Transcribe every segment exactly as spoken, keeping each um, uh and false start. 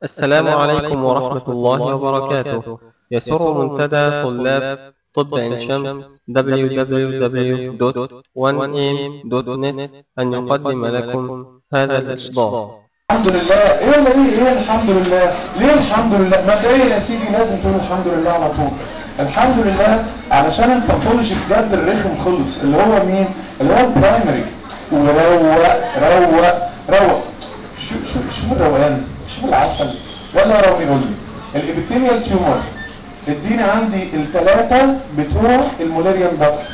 السلام عليكم ورحمة الله وبركاته. يسر منتدى طلاب طب عين شمس دبليو دبليو دبليو دوت وان إيه إم دوت نت أن يقدم لكم هذا الإصدار. الحمد لله. ايه ولا ايه ايه الحمد لله؟ ليه الحمد لله؟ مبدئيا يا سيدي لازم تقول الحمد لله على طول. الحمد لله علشان الباثولوجي بجد الرخم خلص، اللي هو مين؟ اللي هو البرايمري. وروق روق روق شو شو شوف الروقان، شوف العسل. يلا يا رامي قول لي الابيثيليال تيومر. اديني عندي الثلاثه بتوع المولاريان داكت.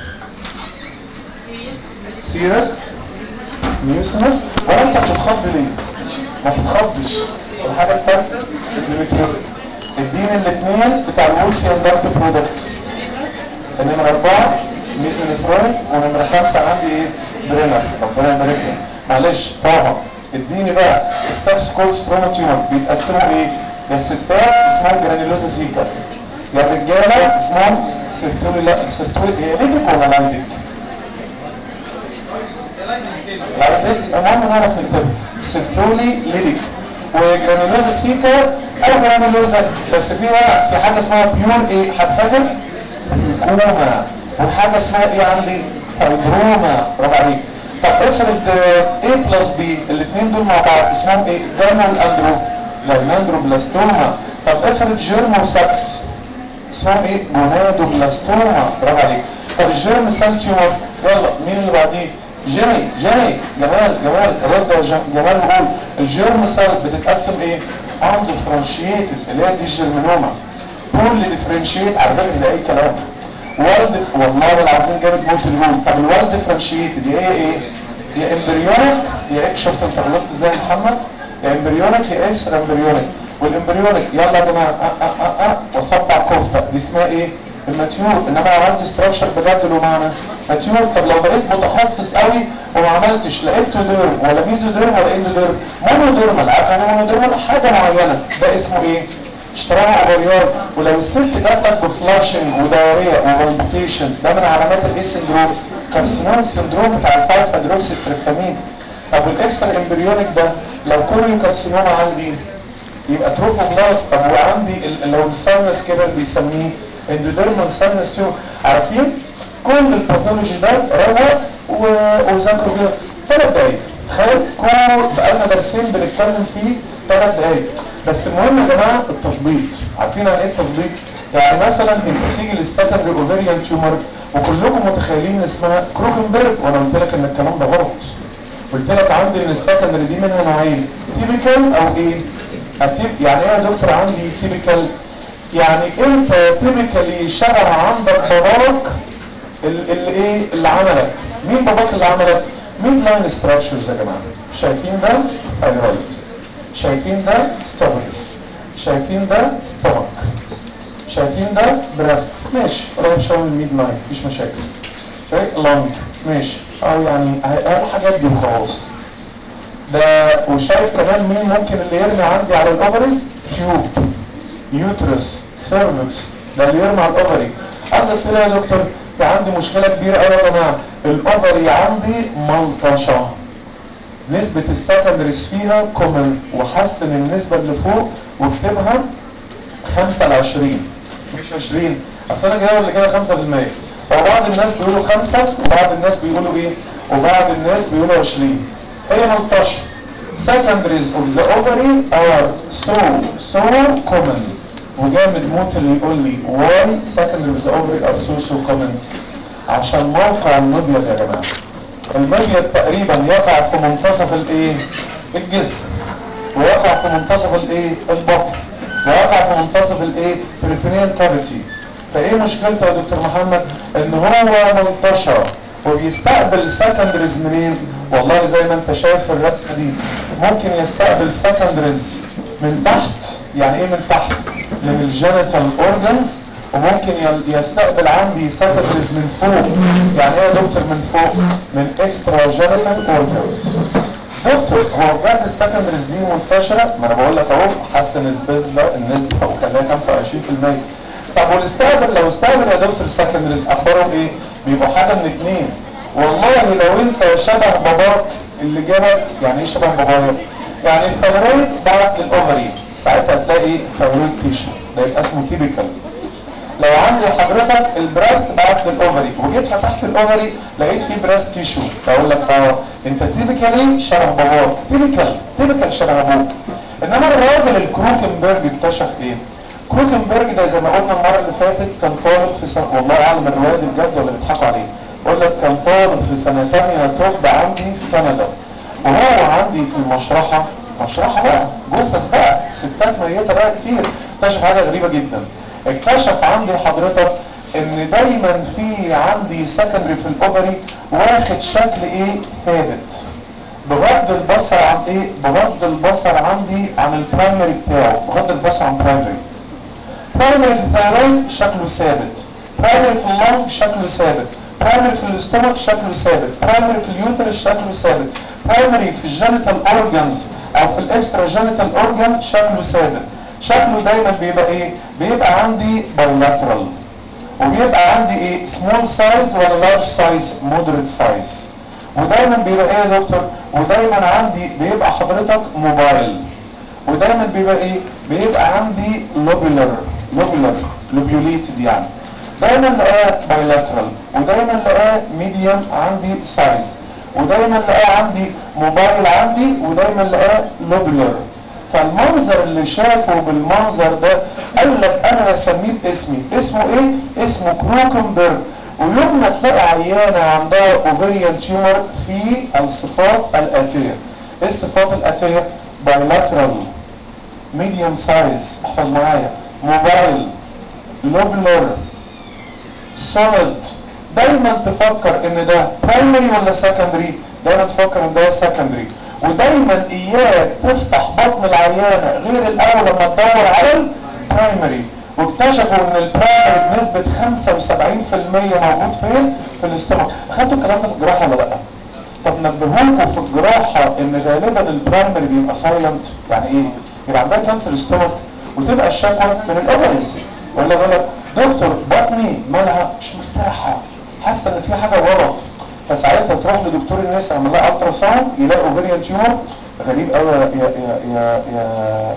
سيرس، ميوسنس. ولا انت بتتخض ليه؟ ما تتخضش. الحاجه الثالثه الديمتريوت. اديني الاثنين بتاع الولفيان داكت برودكت. النمره اربعه ميزونيفرويد، ونمره خمسه عندي ايه؟ برينر. ربنا يبارك لك. معلش طه اديني بقى السكس كول ستروما تيومر. بيتقسموا ايه؟ يا ستات اسمهم جرانيلوزا سيكا، يا رجاله اسمهم سيرتولي. لا سيرتولي هي ليدك ولا لايدك؟ لايدك. المهم نعرف نكتب سيرتولي ليدك وجرانيلوزا سيكا او جرانيلوزا. بس فيها في حاجه اسمها بيور ايه؟ هتفكر كوما. وحاجه اسمها ايه عندي؟ فايبروما. برافو عليك. طب افرض A بلس B الاثنين دول مع بعض اسمهم ايه؟ جرانول اندرو لايناندرو بلاستوما. طب افرض جيرمو ساكس اسمهم ايه؟ جونادو بلاستوما. برافو عليك. طب الجيرم سيل تيومر. يلا مين اللي بعديه؟ جيمي جيمي جمال جمال رد يا جمال بقول الجيرم سيل بتتقسم ايه؟ اندفرنشيتد اللي هي دي الجيرمينوما. بول ديفرنشيت على فكره ده اي كلام. وارد والله العظيم جامد موت الهول. طب الوارد ديفرنشيتد هي ايه؟ يا امبريونيك يا ايه. شفت انت غلطت ازاي يا محمد؟ يا امبريونيك يا اكسترا امبريونيك. والامبريونيك يلا يا جماعه اه اه اه اه وصبع كفته دي اسمها ايه؟ الماتيور. انما عملت ستراكشر بجد له معنى ماتيور. طب لو بقيت متخصص قوي وما عملتش لا اكتوديرم ولا ميزوديرم ولا اندوديرم، مونوديرمال. عارف يعني مونوديرمال؟ حاجه معينه ده اسمه ايه؟ اشتراها اوفريار. ولو الست جات لك بفلاشنج ودايريا وفالبيتيشن ده من علامات الايه سندروم؟ كارسينوم سندروم بتاع الفايف ادروكسي تريبتامين. طب والاكسترا امبريونيك ده لو كوريو كارسينوما عندي يبقى تروفوبلاست. طب وعندي لو الساينس كده بيسميه اندوديرمال ساينس تيومر. عارفين كل الباثولوجي ده روق وذاكروا كده ثلاث دقايق. خير كل بقالنا درسين بنتكلم فيه ثلاث دقايق بس. المهم يا جماعه التظبيط. عارفين عن ايه التظبيط؟ يعني مثلا انت تيجي للسكندري اوفيريان تيومر وكلكم متخيلين ان اسمها كروكنبرج، وانا قلت لك ان الكلام ده غلط. قلت لك عندي ان السكندري دي منها نوعين، تيبيكال او ايه؟ يعني ايه يا دكتور عندي تيبيكال؟ يعني انت تيبيكالي شبه عندك باباك اللي ايه اللي عملك. مين باباك اللي عملك؟ ميد لاين ستراكشرز يا جماعه. شايفين ده ثايرويد، شايفين ده سيرفكس، شايفين ده ستومك، شايفين ده براست. ماشي روح شاور الميد لاين مفيش مشاكل. شايف لانج ماشي اه يعني اهي الحاجات دي وخلاص. ده وشايف كمان مين ممكن اللي يرمي عندي على الاوفريز؟ تيوب، يوترس، سيرفكس. ده اللي يرمي على الاوفري. عايز اقول يا دكتور في عندي مشكله كبيره قوي يا جماعه. الاوفري عندي ملطشه. نسبه السكندريز فيها كومن. وحسن النسبه اللي فوق واكتبها خمسة ل عشرين مش عشرين. اصل انا جاي اللي جاي خمسة بالمية. وبعض الناس بيقولوا خمسة وبعض الناس بيقولوا ايه؟ وبعض الناس بيقولوا عشرين. هي ملطشه. secondaries of the ovary are so so common. وجامد موت اللي يقول لي why secondaries of the ovary are so so common. عشان موقع المبيض يا جماعه. المبيض تقريبا يقع في منتصف الايه؟ الجسم. ويقع في منتصف الايه؟ البطن. ويقع في منتصف الايه؟ peritoneal cavity. فايه مشكلته يا دكتور محمد؟ ان هو منتشر وبيستقبل سكندريز منين؟ والله زي ما انت شايف في الرسمه دي ممكن يستقبل سكندريز من تحت. يعني ايه من تحت؟ من الجينيتال اورجنز. وممكن يستقبل عندي سكندريز من فوق. يعني ايه يا دكتور من فوق؟ من اكسترا جينيتال اورجنز. دكتور هو بجد السكندريز دي منتشره؟ ما انا بقول لك اهو حسن النسبه النسبه وخليها خمسة وعشرين بالمية. طب والاستقبل لو استقبل يا دكتور السكندريز اخبارهم ايه؟ بيبقوا حاجه من اتنين. والله لو انت شبه باباك اللي جابك. يعني ايه شبه بابايا؟ يعني الثايرويد بعت للاوفري ساعتها هتلاقي ثايرويد تيشو، ده يبقى اسمه تيبيكال. لو عندي حضرتك البراست بعت للاوفري وجيت فتحت الاوفري لقيت فيه براست تيشو، فاقول لك اه انت تيبيكالي شبه باباك، تيبيكال تيبيكال شبه ابوك. انما الراجل الكروكنبرج اكتشف ايه؟ كروكنبرج ده زي ما قلنا المره اللي فاتت كان طالب في سنه، والله اعلم الروايه دي بجد ولا بيضحكوا عليه، بقول لك كان طالب في سنه ثانيه طب عندي في كندا، وهو عندي في المشرحه، مشرحه بقى جثث بقى ستات ميته بقى كتير، اكتشف حاجه غريبه جدا. اكتشف عندي حضرتك ان دايما في عندي سكندري في الاوفري واخد شكل ايه؟ ثابت، بغض البصر عن ايه؟ بغض البصر عندي عن البرايمري بتاعه، بغض البصر عن برايمري. برايمري في الثايرويد شكله ثابت، برايمري في اللنج شكله ثابت، برايمري في الاستومك شكله ثابت، برايمري في اليوترس شكله ثابت، برايمري في الجينيتال اورجانز او في الاكسترا جينيتال اورجان شكله ثابت. شكله دايما بيبقى ايه؟ بيبقى عندي بايلاترال، وبيبقى عندي ايه؟ سمول سايز ولا لارج سايز؟ مودريت سايز. ودايما بيبقى ايه يا دكتور؟ ودايما عندي بيبقى حضرتك موبايل. ودايما بيبقى ايه؟ بيبقى عندي لوبيلر، لوبيلر لوبيوليتد يعني. دايما نلاقاه بايلاترال، ودايما نلاقاه ميديوم عندي سايز، ودايما نلاقاه عندي موبايل عندي، ودايما نلاقاه لوبيلر. فالمنظر اللي شافه بالمنظر ده قال لك انا هسميه باسمي، اسمه ايه؟ اسمه كروكنبرج. ويوم ما تلاقي عيانه عندها اوفريان تيومر في الصفات الاتيه. ايه الصفات الاتيه؟ بايلاترال، ميديوم سايز، احفظ معايا، موبايل، لوبلر، سوليد. دايما تفكر ان ده برايمري ولا سكندري، دايما تفكر ان ده سكندري. ودايما اياك تفتح بطن العيانه غير الاول لما تدور على البرايمري. واكتشفوا ان البرايمري بنسبه خمسة وسبعين في المية موجود فين؟ في الاستومك. اخدتوا الكلام ده في الجراحه ولا لا؟ طب نبهوكوا في الجراحه ان غالبا البرايمري بيبقى سايلنت. يعني ايه؟ يبقى عندها كانسر استومك وتبقى الشكوى من الاوفرز، ولا غلط؟ دكتور بطني مالها مش مرتاحه، حاسه ان في حاجه غلط. فساعتها تروح لدكتور النساء يعمل لها الترا ساوند يلاقي اوفريان تيومر. غريب قوي يا يا يا يا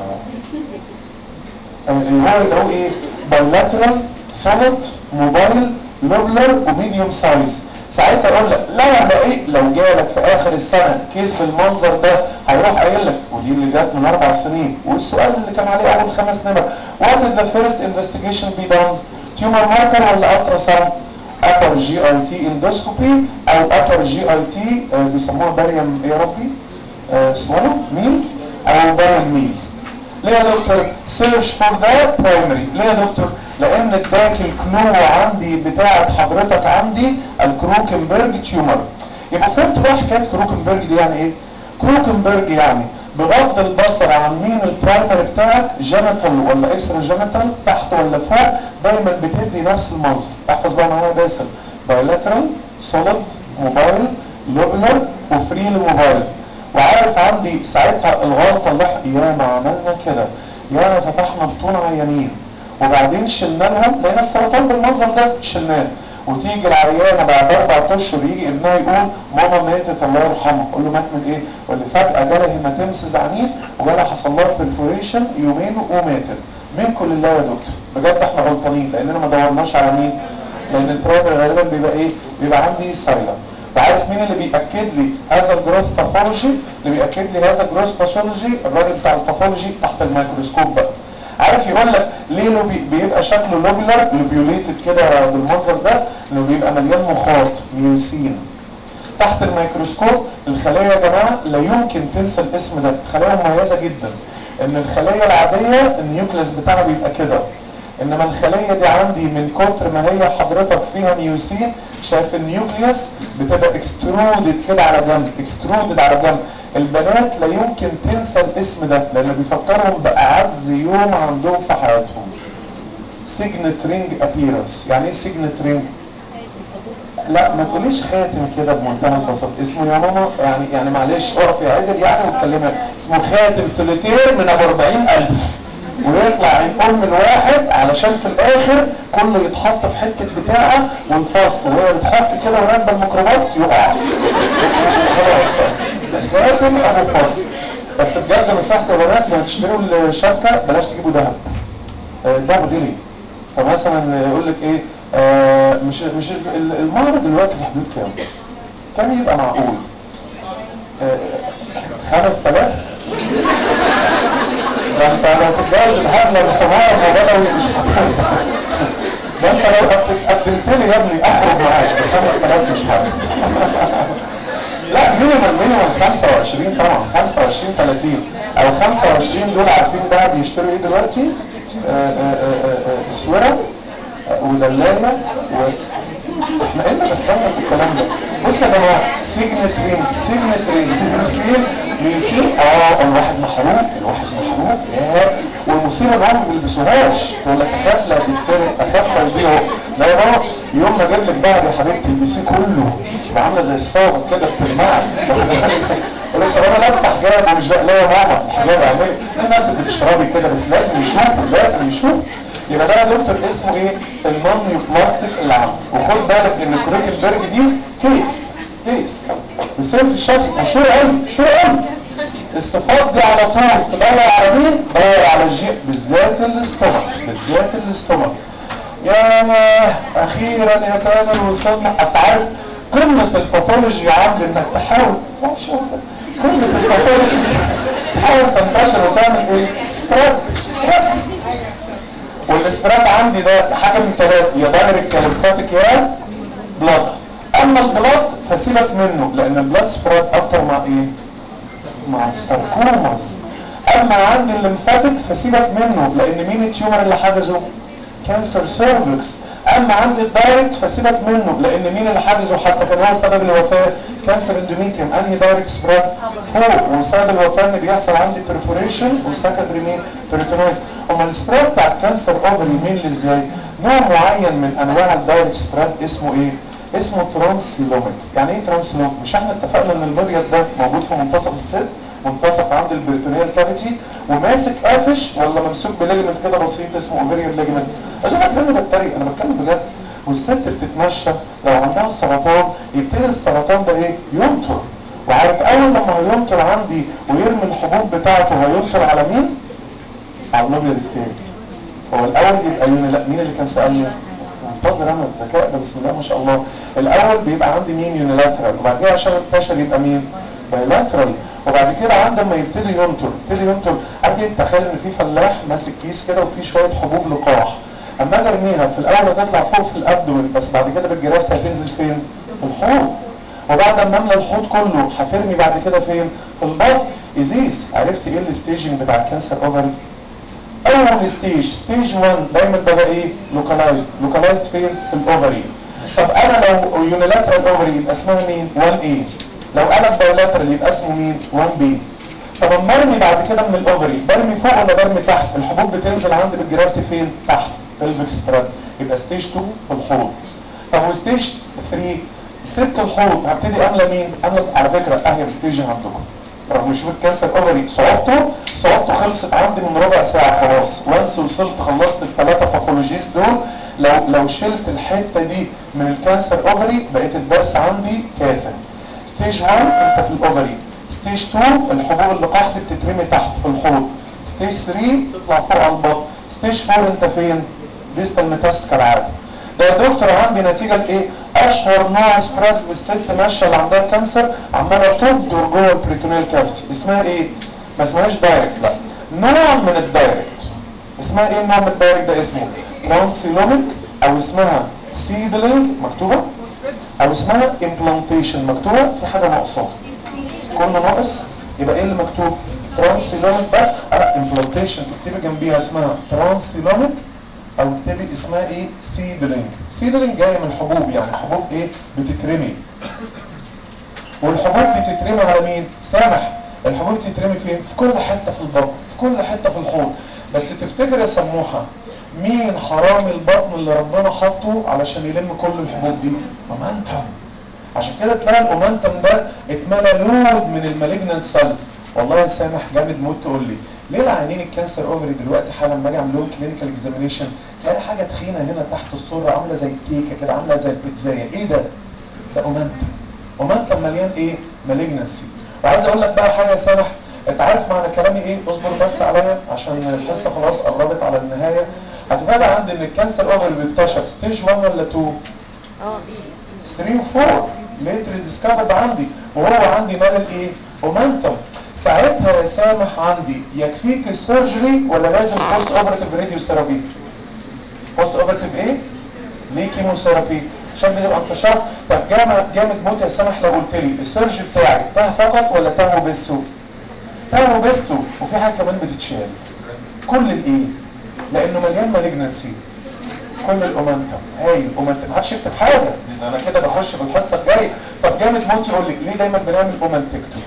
يا اللي هو اللي هو ايه؟ بايلاترال، سوليد، موبايل، لوبلر، وميديوم سايز. ساعتها اقول لك لو انا ايه؟ لو جالك في اخر السنه كيس بالمنظر ده هيروح قايل لك، ودي اللي جت من اربع سنين والسؤال اللي كان عليه اول خمس نمر، وات از ذا فيرست انفستيجيشن بي دون؟ تيومر ماركر ولا الترا ساوند؟ upper جي اي تي endoscopy او upper جي اي تي بيسموها باريوم ايه يا ربي؟ آه سوالو ميل او باريوم ميل. ليه يا دكتور؟ سيرش فور ذا برايمري. ليه يا دكتور؟ لان اداك الكلو عندي بتاعت حضرتك عندي الكروكنبرج تيومر. يبقى فهمت بقى حكايه كروكنبرج دي يعني ايه؟ كروكنبرج يعني بغض البصر عن مين البرايمري بتاعك، جينيتال ولا اكسترا جينيتال، تحت ولا فوق، دايما بتدي نفس المنظر. احفظ بقى معايا باسل: بايلاترال، سوليد، موبايل، لوبلر، وفري للموبايل. وعارف عندي ساعتها الغلطه اللي احنا ياما عملنا كده، ياما فتحنا بطون عيانين وبعدين شلنا لهم، لقينا السرطان بالمنظر ده شلناه. وتيجي العيانه بعد اربع اشهر يجي ابنها يقول ماما ماتت الله يرحمها، اقول له مات من ايه؟ يقول لي فجاه جالها هيماتيمسيس عنيف وجالها حصل لها برفوريشن يومين وماتت. منكم لله يا دكتور، بجد احنا غلطانين لاننا ما دورناش على مين؟ لان البرايمري غالبا بيبقى ايه؟ بيبقى عندي سايلنت. وعارف مين اللي بيأكد لي هذا الجروث باثولوجي؟ اللي بيأكد لي هذا الجروث باثولوجي الراجل بتاع الباثولوجي تحت الميكروسكوب بقى. عارف يقول لك ليه لو بي بيبقى شكله لوبيلر لوبيوليتد كده بالمنظر ده؟ انه بيبقى مليان مخاط ميوسين. تحت الميكروسكوب الخلايا يا جماعه لا يمكن تنسى الاسم ده، خلايا مميزه جدا. ان الخليه العاديه النيوكليس بتاعها بيبقى كده، انما الخليه دي عندي من كتر ما هي حضرتك فيها ميوسين، شايف النيوكليوس بتبقى اكسترودد كده على جنب، اكسترودد على جنب. البنات لا يمكن تنسى الاسم ده لان بيفكرهم باعز يوم عندهم في حياتهم. سيجنت رينج ابييرنس. يعني ايه سيجنت رينج؟ لا ما تقوليش خاتم كده بمنتهى البساطه، اسمه يا ماما يعني يعني معلش اقف يا عدل يعني واتكلمها، اسمه خاتم سوليتير من ابو أربعين ألف، ويطلع الام الواحد علشان في الاخر كله يتحط في حته بتاعه والفص وهي بتحط كده وراكبه الميكروباص يقع. خلاص خاتم ابو فص. بس بجد نصيحتي يا بنات لما تشتروا الشبكه بلاش تجيبوا ذهب. ده غلي. فمثلا يقول لك ايه آه مش مش المهر دلوقتي في حدود كام؟ كام يبقى معقول؟ آه خمس آلاف؟ ده انت لو تتجوز الهبله الحمار البدوي مش هتقدر. ده انت لو قدمت لي يا ابني اخرج معاك ب خمس آلاف مش هعرف. لا مينيمم مينيمم خمسة وعشرين طبعا، خمسة وعشرين ثلاثين او خمسة وعشرين دول عارفين بقى بيشتروا ايه دلوقتي؟ اسوره ودلايه و احنا ايه اللي دخلنا في الكلام ده؟ بص يا جماعه سيجنت رينج سيجنت رينج بيصير بيصير اه الواحد محروق الواحد محروق ياه. والمصيبه ان هم ما بيلبسوهاش يقول لك اخاف لا تتسرق اخاف لا يضيعوا. لا يا بابا يوم ما اجيب لك دهب يا حبيبتي البسيه كله يبقى عامله زي الصاغه كده بتلمعك. يقول لك طب انا لابسه حجاب ومش بقى لا يا ماما الحجاب اعملي الناس اللي بتشربي كده بس لازم يشوفوا لازم يشوفوا. يبقى ده يا دكتور اسمه ايه؟ النون بلاستيك اللي عنده. وخد بالك ان كروكنبرج دي كيس كيس بيصير في الشكل مشهور قوي مشهور قوي. الصفات دي على طول تدور على مين؟ تدور على الجي بالذات الاستومك بالذات الاستومك. يا اخيرا يا تامر وصلنا. اصل عارف قمه الباثولوجي عندي انك تحاول صح شاطر قمه الباثولوجي تحاول تنتشر وتعمل ايه؟ سبريد سبريد. والسبريد عندي ده حاجه من ثلاثه يا دايركت يا ليمفاتيك يا بلاد. اما البلاد فسيبك منه لان البلاد سبريد اكتر مع ايه؟ مع الساركوماز. اما عندي الليمفاتيك فسيبك منه لان مين التيومر اللي حجزه؟ كانسر سيرفكس. اما عندي الدايركت فسيبك منه لان مين اللي حجزه حتى كان هو سبب الوفاه؟ كانسر اندوميتريوم. انهي دايركت سبريد؟ فوق. وسبب الوفاه ان بيحصل عندي بريفوريشن وسكندري مين؟ بيريتونايتس. امال السبريد بتاع الكانسر اوفري مين اللي ازاي؟ نوع معين من انواع الدايركت سبريد اسمه ايه؟ اسمه ترانسيلوميك. يعني ايه ترانسيلوميك؟ مش احنا اتفقنا ان المبيض ده موجود في منتصف الصدر منتصف عند البريتونيال كافيتي وماسك قافش ولا ممسوك بليجمنت كده بسيط اسمه اوفيريال ليجمنت؟ عشان انا بتريق انا بتكلم بجد. والست بتتمشى لو عندها سرطان يبتدي السرطان ده ايه؟ ينطر. وعارف اول لما هينطر عندي ويرمي الحبوب بتاعته هينطر على مين؟ على المبيض التاني. فهو الاول يبقى لا مين اللي كان سالني؟ منتظر انا الذكاء ده بسم الله ما شاء الله. الاول بيبقى عندي مين؟ يونيلاترال وبعد كده عشان انتشر يبقى مين؟ بايلاترال. وبعد كده عندما يبتدي ينطر يبتدي ينطر عندي تخيل ان في فلاح ماسك كيس كده وفي شويه حبوب لقاح. اما اجي ارميها في الاول هتطلع فوق في الابدومن بس بعد كده بالجرافت هتنزل فين؟ في الحوض. وبعد ما املى الحوض كله هترمي بعد كده فين؟ في البطن. ازيز عرفت ايه الستيجنج بتاع الكانسر اوفري؟ اول ستيج ستيج واحد دايما بقى ايه؟ لوكالايزد. لوكالايزد فين؟ في الاوفري. طب انا لو يونيلاترال اوفري يبقى اسمها مين؟ واحد ايه. لو انا بايلاترال يبقى اسمه مين؟ واحد بي. طب اما ارمي بعد كده من الاوفري برمي فوق ولا برمي تحت؟ الحبوب بتنزل عندي بالجرافت فين؟ تحت pelvic spread. يبقى ستيج اتنين في الحوض. طب وستيج ثلاثة سبت الحوض هبتدي املى مين؟ املى على فكره اهي ستيج عندكم رغم شوف الكانسر اوفري صعوبته صعوبته خلصت عندي من ربع ساعه خلاص. وانس وصلت خلصت الثلاثه باثولوجيست دول لو لو شلت الحته دي من الكانسر اوفري بقيت الدرس عندي كافي. ستيج واحد انت في الاوفري. ستيج اتنين الحبوب اللقاح دي بتترمي تحت في الحوض. ستيج ثلاثة تطلع فوق على البطن. ستيج اربعة انت فين؟ ديستال ميتاستس كالعاده. ده يا دكتور عندي نتيجه لايه؟ اشهر نوع سبريد والست ماشيه اللي عندها كانسر عماله تبدر جوه البريتونيال كافيتي اسمها ايه؟ ما اسمهاش دايركت لا نوع من الدايركت. اسمها ايه النوع من الدايركت ده؟ اسمه ترانسيلوميك او اسمها سيدلينج مكتوبه او اسمها امبلانتيشن مكتوبه. في حاجه ناقصه كله ناقص يبقى ايه اللي مكتوب؟ ترانسيلوميك بس لا امبلانتيشن تكتبي جنبيها اسمها ترانسيلوميك او اكتبي اسمها ايه؟ سيدلينج. سيدلينج جايه من حبوب يعني حبوب ايه؟ بتترمي. والحبوب دي تترمي على مين؟ سامح. الحبوب تترمي فين؟ في كل حته في البطن في كل حته في الحوض. بس تفتكر يا سموحه مين حرامي البطن اللي ربنا حطه علشان يلم كل الحبوب دي؟ مومنتم. عشان كده تلاقي الاومنتم ده اتملى لود من المالجنانت سيل. والله يا سامح جامد موت تقول لي ليه العيانين الكانسر اوفري دلوقتي حالا لما اجي اعمل لهم كلينيكال اكزامينيشن تلاقي حاجه تخينه هنا تحت السره عامله زي الكيكه كده عامله زي البيتزايه. ايه ده؟ ده اومنتم. اومنتم مليان ايه؟ مالجنسي. وعايز اقول لك بقى حاجه يا سامح انت عارف معنى كلامي ايه؟ اصبر بس عليا عشان الحصه خلاص قربت على النهايه. هتبقى عندي ان الكانسر اوفر بيكتشف ستيج واحد ولا اتنين؟ اه ثلاثة و أربعة ليتر ديسكفرد عندي، وهو عندي مال ايه؟ اومنتم. ساعتها يا سامح عندي يكفيك السيرجري ولا لازم بوست اوبرتيف راديو ثيرابي؟ بوست اوبرتيف ايه؟ ليه كيموثيرابي؟ عشان بيبقى انتشار. طب جامد جامد موت يا سامح لو قلت لي السيرج بتاعي ته فقط ولا ته وبسه؟ ته وبسه، وفي حاجه كمان بتتشال. كل الايه؟ لانه مليان مالجنسي. كل الاومنتم هايل. اومنتم ما حدش يكتب حاجه، انا كده بخش في الحصه الجايه. طب جامد موت يقول لك ليه دايما بنعمل اومنتكتومي؟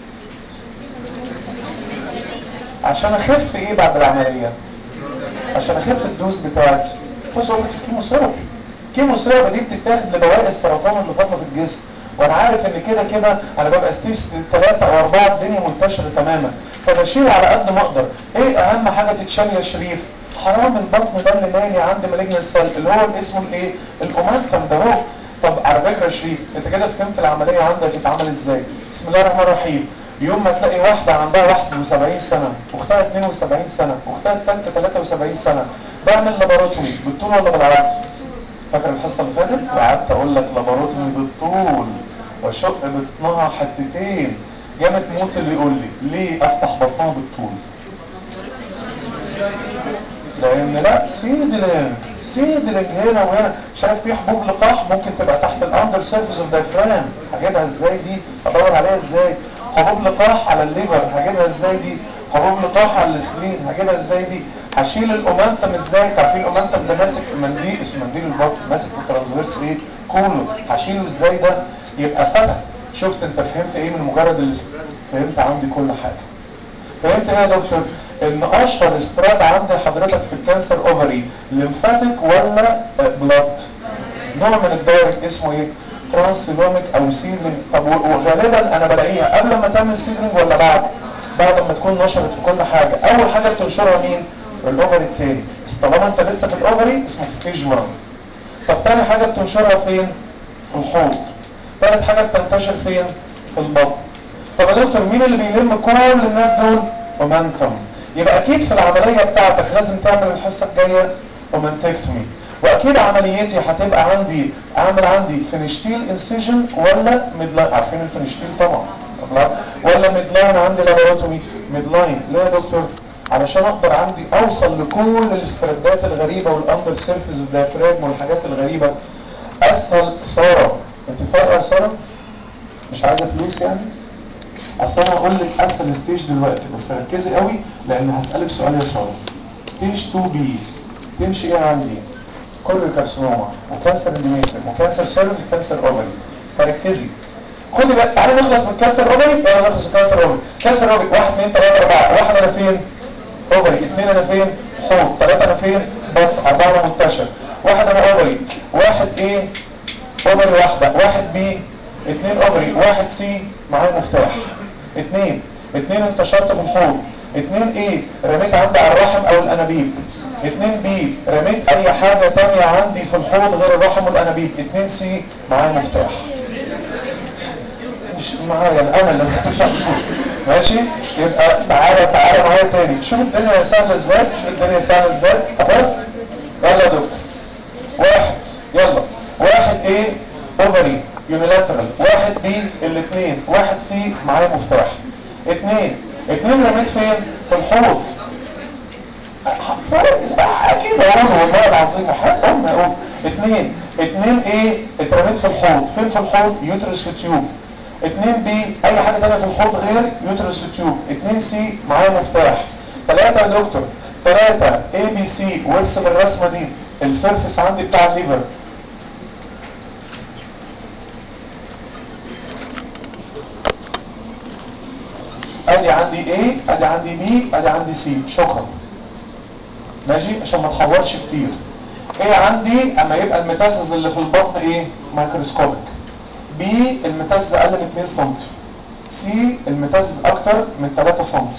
عشان اخف ايه بعد العمليه؟ عشان اخف الدوز بتاعتي. بص هو الكيموثيرابي. الكيموثيرابي دي بتتاخد لبواقي السرطان اللي فاضله في الجسم، وانا عارف ان كده كده انا ببقى ستيج ثلاثة او أربعة الدنيا منتشره تماما، فبشيل على قد ما اقدر. ايه اهم حاجه تتشال يا شريف؟ حرام البطن ده اللي مالي عندي مالجنال سيل اللي هو اسمه الايه؟ الاومنتم ده اهو. طب على فكره يا شريف انت كده فهمت العمليه عندك تتعمل ازاي. بسم الله الرحمن الرحيم. يوم ما تلاقي واحده عندها واحد وسبعين سنه، واختها اتنين وسبعين سنه، واختها الثالثه ثلاثة وسبعين سنه، بعمل لاباروتومي بالطول ولا بالعرض؟ فاكر الحصه اللي فاتت قعدت اقول لك لاباروتومي بالطول واشق بطنها حتتين. جامد موت اللي يقول لي ليه افتح بطنها بالطول؟ لان لا سيدلنج سيدلنج هنا وهنا. شايف في حبوب لقاح ممكن تبقى تحت الاندر سيرفيس اوف دايفرام، هجيبها ازاي دي؟ ادور عليها ازاي؟ حبوب لقاح على الليفر هجيبها ازاي دي؟ حبوب لقاح على السبلين هجيبها ازاي دي؟ هشيل الاومنتم ازاي؟ تعرفين الاومنتم ده ماسك منديل اسمه منديل البطن، ماسك في الترانسفيرس ايه؟ كولون. هشيله ازاي ده؟ يبقى فتح. شفت انت فهمت ايه من مجرد الاسبراد؟ فهمت عندي كل حاجه. فهمت ايه يا دكتور؟ ان اشهر سبراد عند حضرتك في الكانسر اوفري ليمفاتيك ولا بلاد؟ نوع من الدايركت اسمه ايه؟ ترانسيلوميك او سيدلينج. طب وغالبا انا بلاقيها قبل ما تعمل سيدلينج ولا بعد؟ بعد ما تكون نشرت في كل حاجه. اول حاجه بتنشرها مين؟ الاوفري التاني. بس طالما انت لسه في الاوفري اسمك ستيج واحد. طب تاني حاجه بتنشرها فين؟ في الحوض. تالت حاجه بتنتشر فين؟ في البطن. طب يا دكتور مين اللي بيلم كل الناس دول؟ اومنتم. يبقى اكيد في العمليه بتاعتك لازم تعمل الحصه الجايه اومنتكتومي. واكيد عمليتي هتبقى عندي اعمل عندي فينشتيل انسيجن ولا ميدلاين. عارفين الفينشتيل طبعا ولا ميدلاين؟ عندي لاباروتومي ميدلاين. ليه يا دكتور؟ علشان اقدر عندي اوصل لكل السبردات الغريبه والاندر سيرفيس والديافراجم والحاجات الغريبه. اسهل ساره. انت فاهمه يا ساره؟ مش عايزه فلوس يعني؟ اصل انا هقول لك اسهل ستيج دلوقتي بس ركزي قوي لان هسالك سؤال يا ساره. ستيج اتنين بي تمشي ايه عندي؟ كل كارسينوما وكانسر اندوميتريوم وكانسر سيرفيس وكانسر اوفري. فركزي خدي بقى. تعالي نخلص من كانسر اوفري. يلا نخلص من كانسر اوفري. كانسر اوفري واحد اثنين ثلاثة أربعة. واحد انا فين؟ اوفري. اثنين انا فين؟ حوض. ثلاثة انا فين؟ بطن. أربعة انا منتشر. واحد انا اوفري. واحد ايه؟ اوفري واحدة. واحد بي. اثنين اوفري. واحد سي معايا مفتاح. اثنين اثنين انتشرت في الحوض. اثنين ايه؟ رميت عندي على الرحم او الانابيب. اثنين بي رميت اي حاجة تانية عندي في الحوض غير الرحم والانابيب. اثنين سي معايا مفتاح. مش معايا انا اللي مش ماشي. يبقى تعالى تعالى معايا تاني. شوف الدنيا سهلة ازاي. شوف الدنيا سهلة ازاي. حفظت؟ يلا يا دكتور. واحد يلا. واحد ايه؟ اوفري يونيلاترال. واحد بي الاثنين. واحد سي معايا مفتاح. اثنين اثنين رميت فين؟ في الحوض. اكيد اقول والله العظيم وحياة امي اقول. اثنين اثنين ايه؟ اترميت في الحوض. فين في الحوض؟ يوترس في تيوب. اثنين بي اي حاجه ثانيه في الحوض غير يوترس في تيوب. اثنين سي معايا مفتاح. ثلاثة يا دكتور. ثلاثة اي بي سي. وارسم الرسمه دي. السيرفس عندي بتاع الليفر. ادي عندي ايه؟ ادي عندي بي. ادي عندي سي. شكرا. ماشي عشان ما تحورش كتير. ايه عندي اما يبقى الميتاسيس اللي في البطن ايه؟ مايكروسكوبيك. بي الميتاسيس اقل من اتنين سنتي. سي الميتاسيس اكتر من ثلاثة سنتي.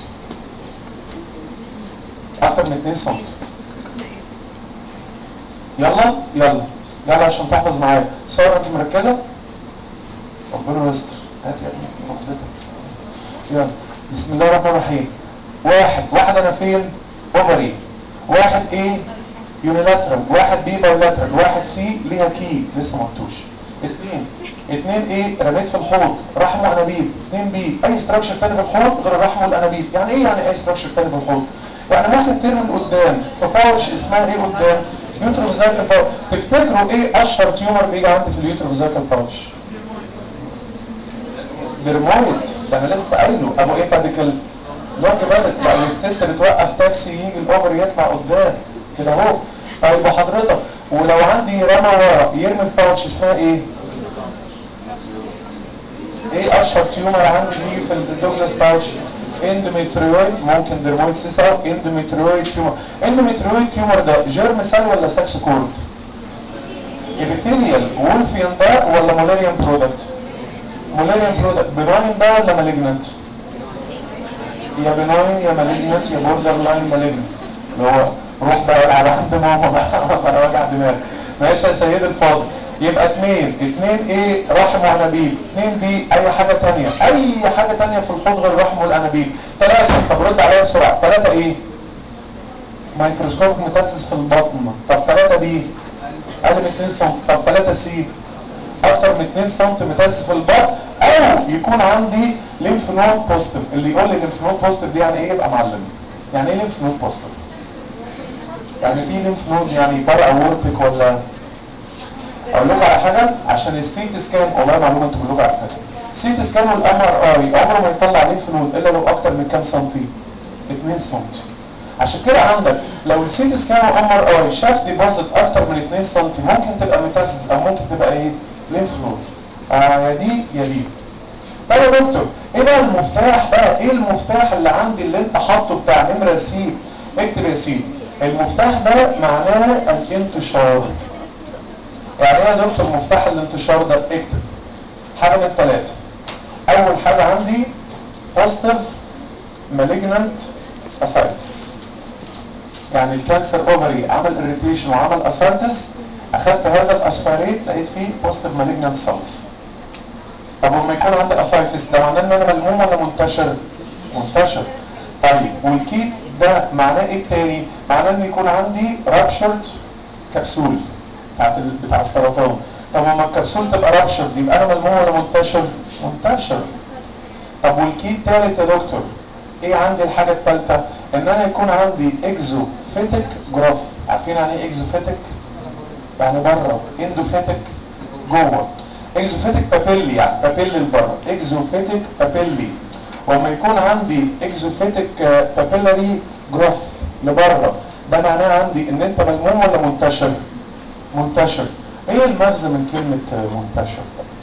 اكتر من اتنين سنتي. يلا يلا يلا عشان تحفظ معايا. ساره انت مركزه؟ ربنا يستر. هات يا ابني نقطتك. يلا بسم الله الرحمن الرحيم. واحد واحد انا فين؟ اوفري. واحد ايه؟ يونيلاترال. واحد بي بايلاترال. واحد سي ليها كي لسه ما قلتوش. اثنين اثنين ايه؟ رميت في الحوض رحم وانابيب. اثنين بي اي ستراكشر تاني في الحوض غير الرحم والانابيب. يعني ايه يعني اي ستراكشر تاني في الحوض؟ يعني ممكن ترمي لقدام في باوتش اسمها ايه قدام؟ يوتروفيزايكال باوتش. تفتكروا ايه اشهر تيومر بيجي عندي في اليوتروفيزايكال باوتش؟ درمويد. ده انا لسه قايله. ابو ايه باديكل؟ لونج بادل. لان الست بتوقف تاكسي يجي الاوفر يطلع قدام كده اهو. طيب حضرتك ولو عندي رمى ورا يرمي الباوتش اسمها ايه؟ ايه اشهر تيومر عندي بيجي في الدوجلاس باوتش؟ اندوميتريويد. ممكن درمويد سيسا. اندوميتريويد تيومر. اندوميتريويد تيومر ده جيرم سيل ولا ساكس كورد؟ ابيثيليال. وولفيان ده ولا مولاريان برودكت؟ مولاريان برودكت. بناين ده ولا مالجنت؟ يا بناين يا مالجنت يا بوردر لاين مالجنت. اللي هو روح بقى على عند ماما بقى بقى وجع دماغ. ماشي يا سيد الفاضل. يبقى اثنين اثنين ايه؟ رحم وانابيب. اثنين بي اي حاجه ثانيه اي حاجه ثانيه في الحوض غير الرحم والانابيب. ثلاثه. طب رد عليا بسرعه. ثلاثه ايه؟ مايكروسكوب متاسس في البطن. طب ثلاثه بي اقل من اثنين سم. طب ثلاثه سي اكتر من اثنين سم متاسس في البطن. او يكون عندي ليمف نود بوزيتيف. اللي يقول لي ليمف نود بوزيتيف دي يعني ايه يبقى معلم. يعني ايه ليمف نود بوزيتيف؟ يعني في ليمف نود يعني بره اورتك ولا؟ اقول لكم على حاجه عشان السيتي سكان. والله معلومه انتوا كلكم عارفينها. السيتي سكان والام ار اي عمره ما يطلع ليمف نود الا لو اكتر من كام سنتي؟ اثنين سم. عشان كده عندك لو السيتي سكان والام ار اي شاف ديبوزيت اكتر من اثنين سم ممكن تبقى ميتاستاسيس او ممكن تبقى ايه؟ ليمف نود. آه يا دي يا دي. طيب يا دكتور ايه بقى المفتاح بقى؟ ايه المفتاح اللي عندي اللي انت حاطه بتاع نمره سي؟ اكتب يا سيدي. المفتاح ده معناه الانتشار. يعني ايه يا دكتور مفتاح الانتشار ده؟ اكتب حاجه من الثلاثه. اول حاجه عندي بوزيتيف مالجنانت اسايتس. يعني الكانسر اوفري عمل اريتيشن وعمل اسايتس. اخدت هذا الاسبيريت لقيت فيه بوزيتيف مالجنانت سيلز. طب لما يكون عندي اسايتس ده معناه ان انا ملموم ولا منتشر؟ منتشر. طيب والكيت ده معناه ايه التاني؟ معناه ان يكون عندي رابشرد كبسول بتاعت بتاع السرطان. طب لما الكبسول تبقى رابشرد يبقى انا ملموم ولا منتشر؟ منتشر. طب والكي التالت يا دكتور ايه عندي الحاجه الثالثه؟ ان انا يكون عندي اكزوفيتك جروث. عارفين يعني ايه اكزوفيتك؟ يعني بره. اندوفيتك جوه. اكزوفيتك بابيلي يعني بابيلي لبره. اكزوفيتك بابيلي. وما يكون عندي اكزوفيتك بابيلاري جروث لبره ده معناه عندي ان انت ملموم ولا منتشر؟ منتشر. ايه المغزى من كلمه منتشر؟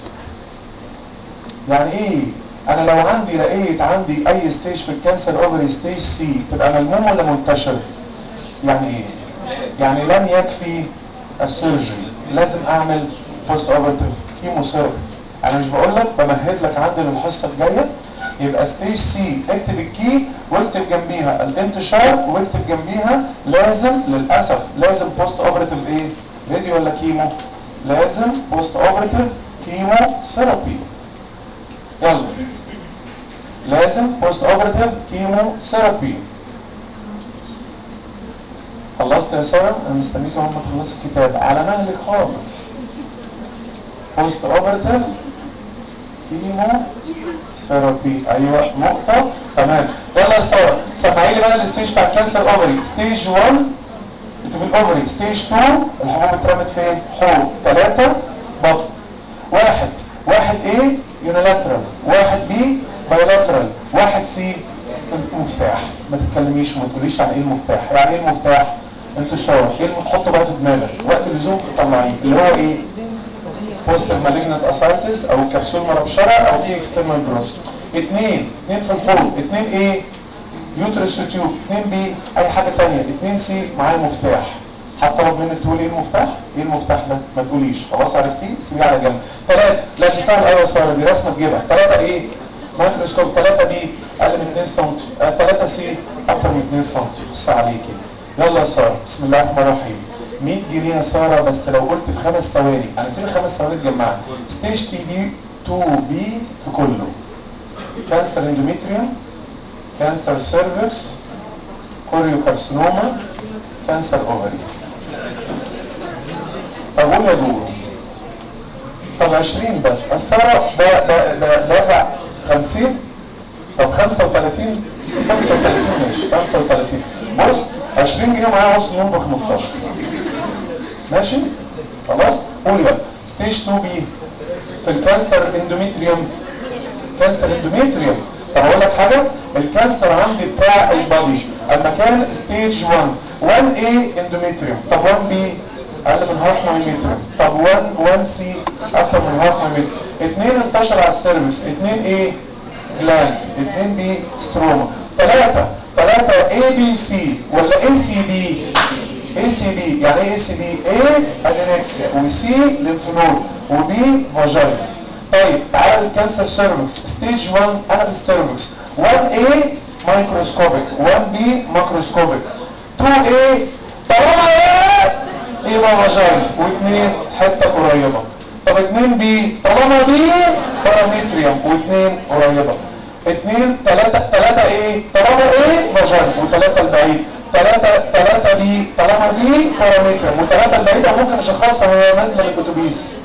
يعني ايه؟ انا لو عندي لقيت عندي اي ستيج في الكانسر اوفري ستيج سي تبقى ملموم ولا منتشر؟ يعني ايه؟ يعني لم يكفي السيرجري لازم اعمل بوست اوبرتيف كيموثيرابي. انا مش بقول لك بمهد لك عندي للحصه الجايه. يبقى ستيج سي اكتب الكي واكتب جنبيها الانتشار واكتب جنبيها لازم للاسف لازم بوست اوبرتيف ايه؟ راديو ولا كيمو؟ لازم بوست اوبرتيف كيمو ثيرابي. يلا لازم بوست اوبرتيف كيمو ثيرابي. خلصت يا ساره؟ انا مستنيك اهو ما تخلص الكتاب على مهلك خالص. بوست اوبرتيف كيمو ثيرابي. ايوه نقطه. تمام. يلا يا ساره سمعي لي بقى الستيج بتاع الكانسر اوفري. ستيج واحد انت في الاوفري. ستيج اتنين الحبوب اترمت فين؟ حوض. ثلاثه بطن. واحد واحد ايه؟ يونيلاترال. واحد بي بايلاترال. واحد سي المفتاح. ما تتكلميش وما تقوليش عن ايه المفتاح. يعني ايه المفتاح؟ انتشار. ايه اللي تحطه بقى في دماغك وقت اللزوم تطلعيه اللي هو ايه؟ بوستر مالجنت اسايتس او كبسول مربشره او في اكسترنال جروس. اثنين اثنين في الحوض. اثنين ايه؟ يوترس تيوب. اثنين بي اي حاجه ثانيه. اثنين سي معايا مفتاح. هطلب منك تقول ايه المفتاح؟ ايه المفتاح ده؟ ما تقوليش. خلاص عرفتيه؟ سيبيه على جنب. ثلاثه لا دي سهله قوي يا ساره دي رسمه تجيبها. ثلاثه ايه؟ مايكروسكوب. ثلاثه بي اقل من اثنين سم. ثلاثه سي اكتر من اثنين سم. بص عليكي. يلا يا ساره بسم الله الرحمن الرحيم. مية جنيه يا ساره بس لو قلت في خمس ثواني. انا سيب خمس ثواني تجمعها. ستيج تي بي اتنين بي في كله. كانسر اندوميتريوم كانسر سيرفكس، كوريوكارسينوما، كانسر اوفري. طب قول يا دورو. طب عشرين بس. السارة ده ده ده دافع خمسين. طب خمسة وثلاثين. خمسة وثلاثين ماشي. خمسة وثلاثين. بص عشرين جنيه معايا وصل يوم ب خمستاشر. ماشي؟ خلاص؟ قول يلا. ستيج اتنين بي في الكانسر اندوميتريوم. كانسر اندوميتريوم. طب اقول لك حاجه، الكانسر عندي بتاع البادي اما كان ستيج واحد واحد ايه اندوميتريوم. طب واحد بي اقل من هاف مايمتريوم. طب واحد واحد سي اكتر من هاف مايمتريوم. اثنين انتشر على السيرفكس. اثنين ايه جلاند. اثنين بي ستروما. ثلاثة ثلاثة اي بي سي ولا اي سي بي؟ اي سي بي. يعني ايه اي سي بي؟ اي ادينكسيا وسي ليمفنود وبي فاجينا. طيب تعالى الكانسر سيرفكس ستيج واحد انا في السيرفكس. واحد ايه مايكروسكوبيك، واحد بي ماكروسكوبيك، اتنين ايه طالما ايه يبقى فاجينا، واثنين حته قريبه. طب اتنين بي طالما بي بارامتريوم واثنين قريبه. اثنين ثلاثة ثلاثة ايه طالما ايه فاجينا وثلاثة البعيد. ثلاثة ثلاثة بي طالما بي بارامتريوم وثلاثة البعيد او ممكن اشخصها وهي نازله من الاتوبيس.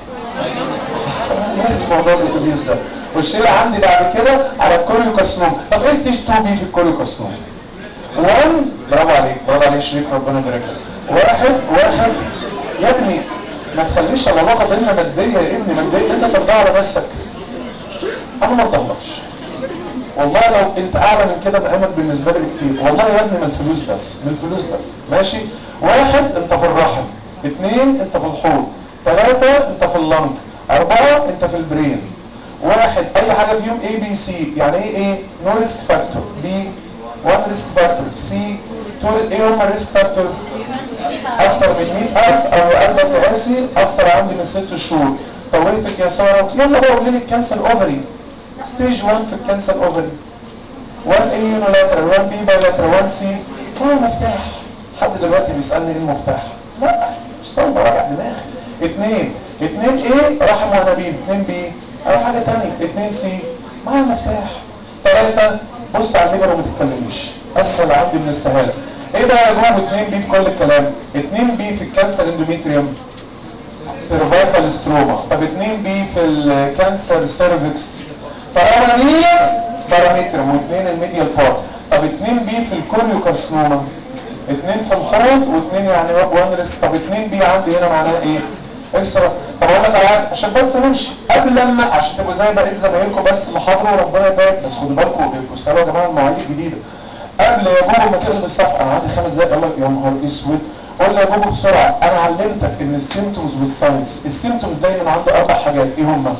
لازم موضوع الاتوبيس ده. والشيله عندي بعد كده على الكوريوكارسينوما. طب ايه ستيج اتنين بي في الكوريوكارسينوما؟ واحد برافو عليك برافو عليك شريف ربنا يبارك لك. واحد واحد يا ابني ما تخليش العلاقه بيننا ماديه يا ابني. ماديه انت ترضى على نفسك. انا ما ارضاش والله. لو انت اعلى من كده مقامك بالنسبه لي كتير والله يا ابني. من الفلوس بس من الفلوس بس. ماشي. واحد انت في الرحم، اثنين انت في الحوض، ثلاثه انت في اللنج، اربعه انت في البرين. واحد اي حاجه فيهم اي بي سي. يعني ايه ايه؟ نو ريسك فاكتور. بي واحد ريسك فاكتور. سي ايه هم الريسك فاكتور؟ اكتر من مئة ألف او قلبك قاسي اكتر عندي من ست شهور. طولتك يا ساره. يلا بقى قول لي الكانسر اوفري. ستيج واحد في الكانسر اوفري. واحد ايه يونولاترال، واحد بي بايلاترال، واحد سي. هو مفتاح. حد دلوقتي بيسالني ايه المفتاح؟ لا مش طالب راجع دماغي. اثنين اثنين ايه رحم وانابيب. اثنين بي اي حاجه ثانيه. اثنين سي معايا مفتاح. ثلاثه بص على الليبر وما تتكلميش. اسهل عندي من السهاله. ايه بقى يا جوه اثنين بي في كل الكلام؟ اثنين بي في الكانسر اندوميتريوم سيرفايكال ستروما. طب اثنين بي في الكانسر سيرفكس بارامتر بارامتر واثنين الميديال بارت. طب اثنين بي في الكوريوكارسينوما. اثنين في الحوض واثنين يعني وان ريست. طب اثنين بي عندي هنا معناها ايه؟ اكسرا. طب اقول لك على حاجه عشان بس نمشي قبل لما عشان تبقوا زي بقيه زمايلكم بس محاضره وربنا يبارك. بس خدوا بالكم بصوا يا جماعه المواعيد الجديده. قبل يا بابا ما تقلب الصفحه انا عندي خمس دقايق. يلا يا نهار اسود. قول لي يا بابا بسرعه انا علمتك ان السيمتومز والساينس. السيمتومز دايما عنده اربع حاجات. ايه هم؟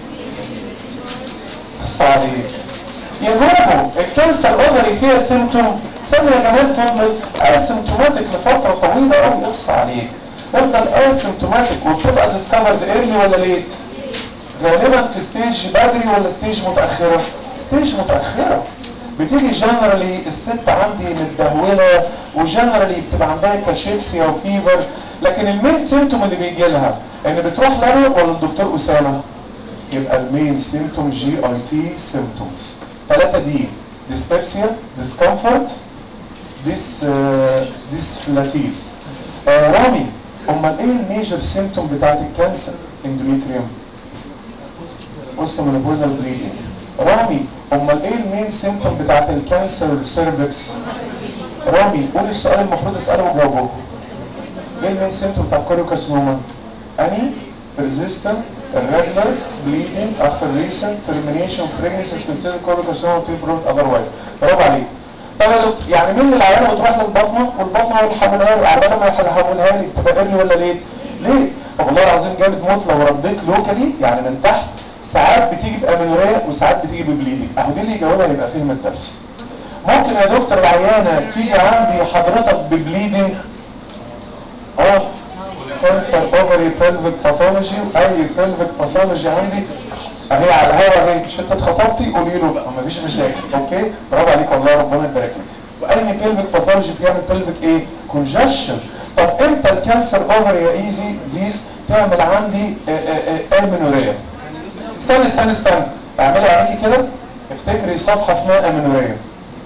بص عليك يا بابا. الكانسر اوفري فيها سيمتوم. ثانيه يا جماعه تفضل اسيمتوماتيك لفتره طويله قوي. يخص عليك. افضل اسيمتوماتيك وبتبقى ديسكفرد ايرلي ولا ليت؟ غالبا في ستيج بدري ولا ستيج متاخره؟ ستيج متاخره. بتيجي جنرالي الست عندي متدهوله وجنرالي بتبقى عندها كاشيكسيا وفيفر. لكن المين سيمتوم اللي بيجي لها ان بتروح لها ولا الدكتور اسامه؟ يبقى المين سيمتوم جي اي تي سيمتومز. ثلاثه دي ديسبيبسيا، ديسكمفورت، ديس ديسفلاتيل. آه رامي امال ايه الميجر سيمتوم بتاعت الكانسر اندوميتريوم؟ اوستومينوبوزال بليدنج. رامي امال ايه المين سيمتوم بتاعت الكانسر سيرفكس؟ رامي قول السؤال المفروض اساله وجاوبه. ايه المين سيمتوم بتاع الكوريوكارسينوما؟ اني persistent irregular bleeding after recent termination of pregnancy is considered choriocarcinoma to be proved otherwise. برافو عليك. طب يا دكتور يعني مين العيانه بتروح للبطنه والبطنه هو اللي حاملها لي عبال ما يحملها لي تبقى ايرلي ولا ليه؟ ليه؟ طب والله العظيم جامد موت لو رديت لوكالي يعني من تحت. ساعات بتيجي بامينوريا وساعات بتيجي ببليدنج. اهو دي اللي يجاوبها يبقى فهم الدرس. ممكن يا دكتور العيانه تيجي عندي حضرتك ببليدنج. اه كانسر اوفري بلفيك باثولوجي. اي بلفيك باثولوجي عندي اهي على الهوا اهي. مش انت اتخطبتي قولي له بقى مفيش مشاكل. اوكي برافو عليك والله ربنا يبارك لك. واي بلفيك باثولوجي بيعمل بلفيك ايه؟ كونجشن. طب امتى الكانسر اوفري يا ايزي زيس تعمل عندي امينوريا؟ استنى استنى استنى اعملي عليكي كده. افتكري صفحه اسمها امينوريا.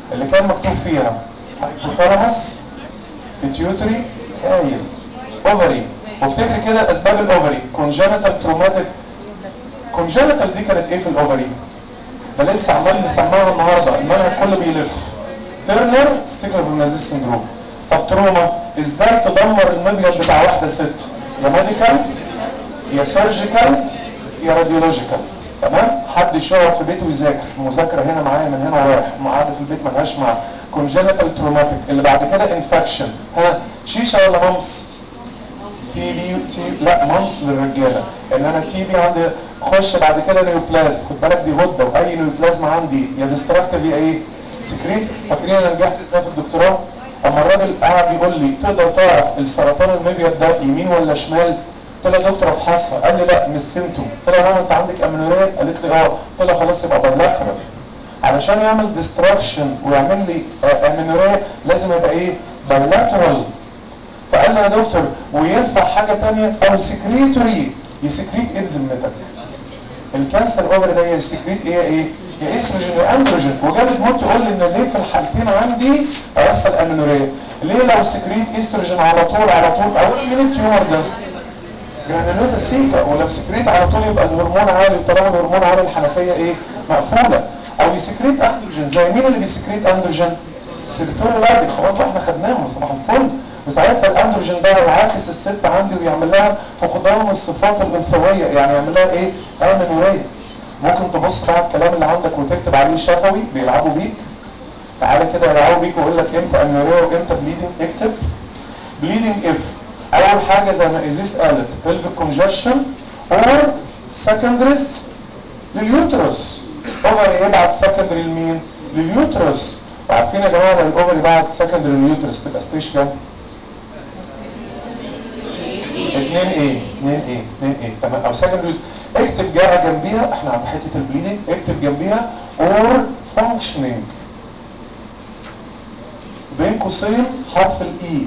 اللي كان مكتوب فيها hypothalamus pituitary هايل اوفري. وافتكر كده اسباب الاوفري congenital traumatic. congenital دي كانت ايه في الاوفري؟ ده لسه عمال نسمعها النهارده، المنهج كله بيلف. تيرنر ستيكلوفينازيس سندروم. طب تروما ازاي تدمر المبيض بتاع واحده ست؟ يا ميديكال يا سيرجيكال يا راديولوجيكال. تمام؟ حد يقعد في بيته ويذاكر، المذاكره هنا معايا من هنا ورايح، قاعده في البيت ملهاش مع كونجنتال تروماتيك. اللي بعد كده انفكشن، ها شيشه ولا ممس؟ تي بي تي لا ممس للرجاله، انما التي بي عند خش بعد كده نيوبلازم. خد بالك دي غده، واي نيوبلازم عندي يا ديستراكتيف يا ايه؟ سكريت. فاكرين انا نجحت ازاي في الدكتوراه؟ اما الراجل قاعد يقول لي تقدر تعرف السرطان المبيض ده يمين ولا شمال؟ قلت له يا دكتور افحصها. قال لي لا مش سيمتوم. قلت له يا ماما انت عندك امينوريه؟ قالت لي اه. قلت له خلاص يبقى بايلاترال. علشان يعمل ديستراكشن ويعمل لي امينوريه لازم يبقى ايه؟ بايلاترال. فقال لي يا دكتور وينفع حاجه ثانيه او سكريتوري يسكريت ايه بذمتك؟ الكانسر اوفر ده يسكريت ايه ايه؟ يا استروجين يا اندروجين. وجابت موت تقول لي ان ليه في الحالتين عندي هيحصل امينوريه؟ ليه لو سكريت استروجين على طول على طول او مين التيومر ده؟ جرانيولوزا سيكا. ولو سكريت على طول يبقى الهرمون عالي، وطالما الهرمون عالي الحنفيه ايه؟ مقفوله. او يسكريت اندروجين زي مين اللي بيسكريت اندروجين؟ سيروتونين لايبك. خلاص بقى احنا خدناهم صباح الفل. وساعتها الاندروجين ده يعاكس الست عندي ويعمل لها فقدان الصفات الانثويه، يعني يعمل لها ايه؟ امينوريه. ممكن تبص بقى الكلام اللي عندك وتكتب عليه شفوي بيلعبوا بيك. تعالى كده يلعبوا بيك ويقول لك امتى امينوريه وامتى بليدنج. اكتب بليدنج اف اول حاجه زي ما ايزيس قالت pelvic congestion or secondaries لليوترس. اوفري يبعت سكندري لمين؟ لليوترس. وعارفين يا جماعه لو الاوفري بعت سكندري لليوترس تبقى ستيج كام؟ اثنين ايه اثنين ايه اثنين ايه تمام. او سكندري. اكتب جاء جنبيها، احنا عند حته البليدنج، اكتب جنبيها or functioning بين قوسين حرف الاي.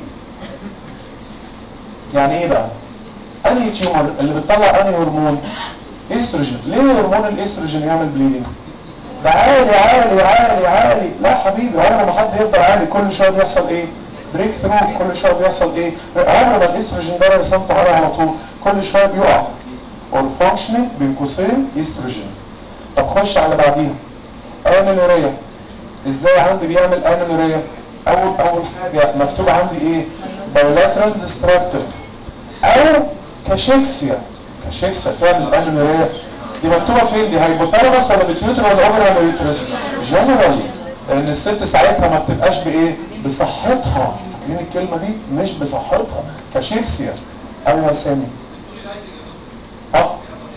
يعني ايه بقى؟ انهي تيومر اللي بتطلع انهي هرمون؟ استروجين. ليه هرمون الاستروجين يعمل بليدنج؟ ده عالي عالي عالي عالي. لا حبيبي، عمر ما حد يفضل عالي، كل شويه بيحصل ايه؟ بريك ثرو. كل شويه بيحصل ايه؟ عمر ما الاستروجين ده رسمته عالي على طول، كل شويه بيقع. والفانكشنينج بين قوسين استروجين. طب خش على بعديها امينوريا. ازاي عندي بيعمل امينوريا؟ اول اول حاجه مكتوب عندي ايه؟ بايلاترال ديستراكتيف او كاشيكسيا. كاشيكسيا تعمل امينوريا. دي مكتوبه فين دي؟ هايبوثالاموس ولا بيتيوتر ولا اوفر ولا يوترس؟ جنرال. لان الست ساعتها ما بتبقاش بايه؟ بصحتها. فاكرين الكلمه دي؟ مش بصحتها. كاشيكسيا. ايوه يا سامي. اه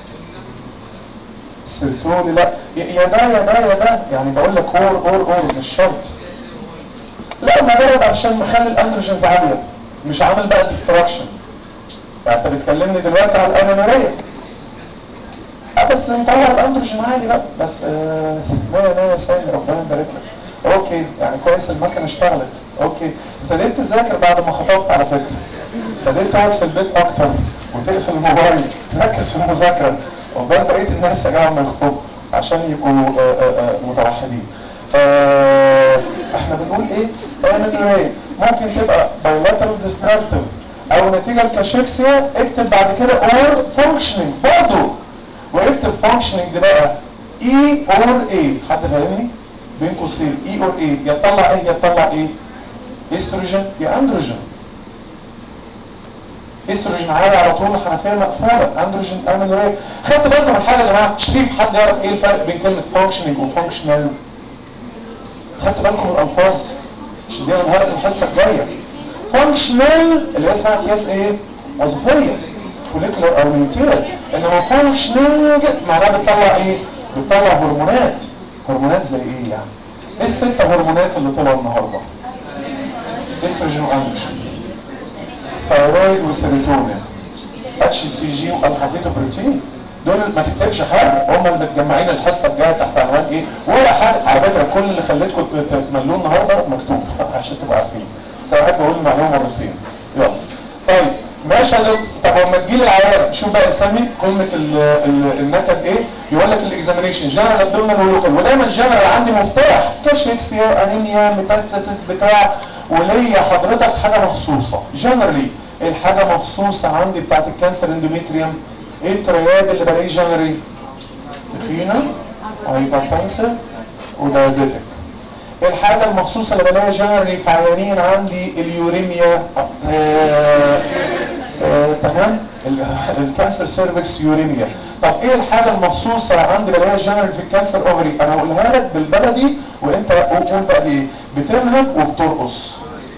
سيرتولي. لا يا ده يا ده يا ده، يعني بقول لك اور اور اور مش شرط. لا مجرد عشان مخلي الاندروجينز عاليه، مش عامل بقى ديستراكشن. يعني انت بتكلمني دلوقتي على الامينوريه، اه بس مطلع الاندروجين عالي بقى. بس آه مية مية سامي ربنا يبارك لك. اوكي يعني كويس المكنه اشتغلت. اوكي ابتديت تذاكر بعد ما خطبت على فكره. ابتديت تقعد في البيت اكتر وتقفل الموبايل، تركز في المذاكره. وبال بقيه الناس يا جماعه ما يخطبوا عشان يبقوا آه آه متوحدين. آه احنا بنقول ايه؟ امينوريا ممكن تبقى بايلاترال ديستراكتيف او نتيجه الكاشيكسيا. اكتب بعد كده اور فانكشنينج برضه، واكتب فانكشنينج دي بقى اي اور اي. حد فاهمني؟ بين قوسين اي اور اي، يا تطلع ايه يا تطلع ايه؟ استروجين يا اندروجين. استروجين عالي على طول الحنفيه مقفوله، اندروجين امينوريا. خدت بالكم من حاجه يا جماعه؟ شريف حد يعرف ايه الفرق بين كلمه فانكشنينج وفانكشنال؟ خدت بالكم من الالفاظ؟ مش دي هنهار الحصه الجايه. فانكشنال اللي هي اسمها اكياس ايه؟ وظيفيه، فوليكولر او نيوتير. انما فانكشنينج معناها بتطلع ايه؟ بتطلع هرمونات. هرمونات زي ايه يعني؟ ايه الست هرمونات اللي طلعوا النهارده؟ استروجين واندروجين، ثايرويد وسيروتونين، اتش سي جي والفا بروتين. دول ما تكتبش حاجه، هم اللي متجمعين الحصه الجايه تحت عنوان ايه؟ ولا حاجه على فكره. كل اللي خليتكم تملوه النهارده مكتوب عشان تبقوا عارفين. بس انا بحب اقول المعلومه مرتين. يلا طيب ماشي يا دكتور. طب لما تجيلي العيان شوف بقى اسامي قمه ال ال النكد ايه؟ يقول لك الاكزامينيشن جنرال ابدومينال ولوكال، ودايما جنرال عندي مفتاح كاشيكسيا انيميا ميتاستاسيس بتاع، وليا حضرتك حاجه مخصوصه جنرالي. الحاجه مخصوصه عندي بتاعت الكانسر اندوميتريوم ايه الترياد اللي بلاقيه جنرالي؟ تخينه هايبرتنسيف ودايابيتك. الحاجه المخصوصه اللي بلاقيها جنرالي في عيانين عندي اليوريميا آه آه تمام الكانسر سيرفكس يوريميا. طب ايه الحاجه المخصوصه عندي بلاقيها جنرالي في الكانسر اوفري؟ انا هقولها لك بالبلدي وانت قول بقى دي ايه. بتنهج وبترقص.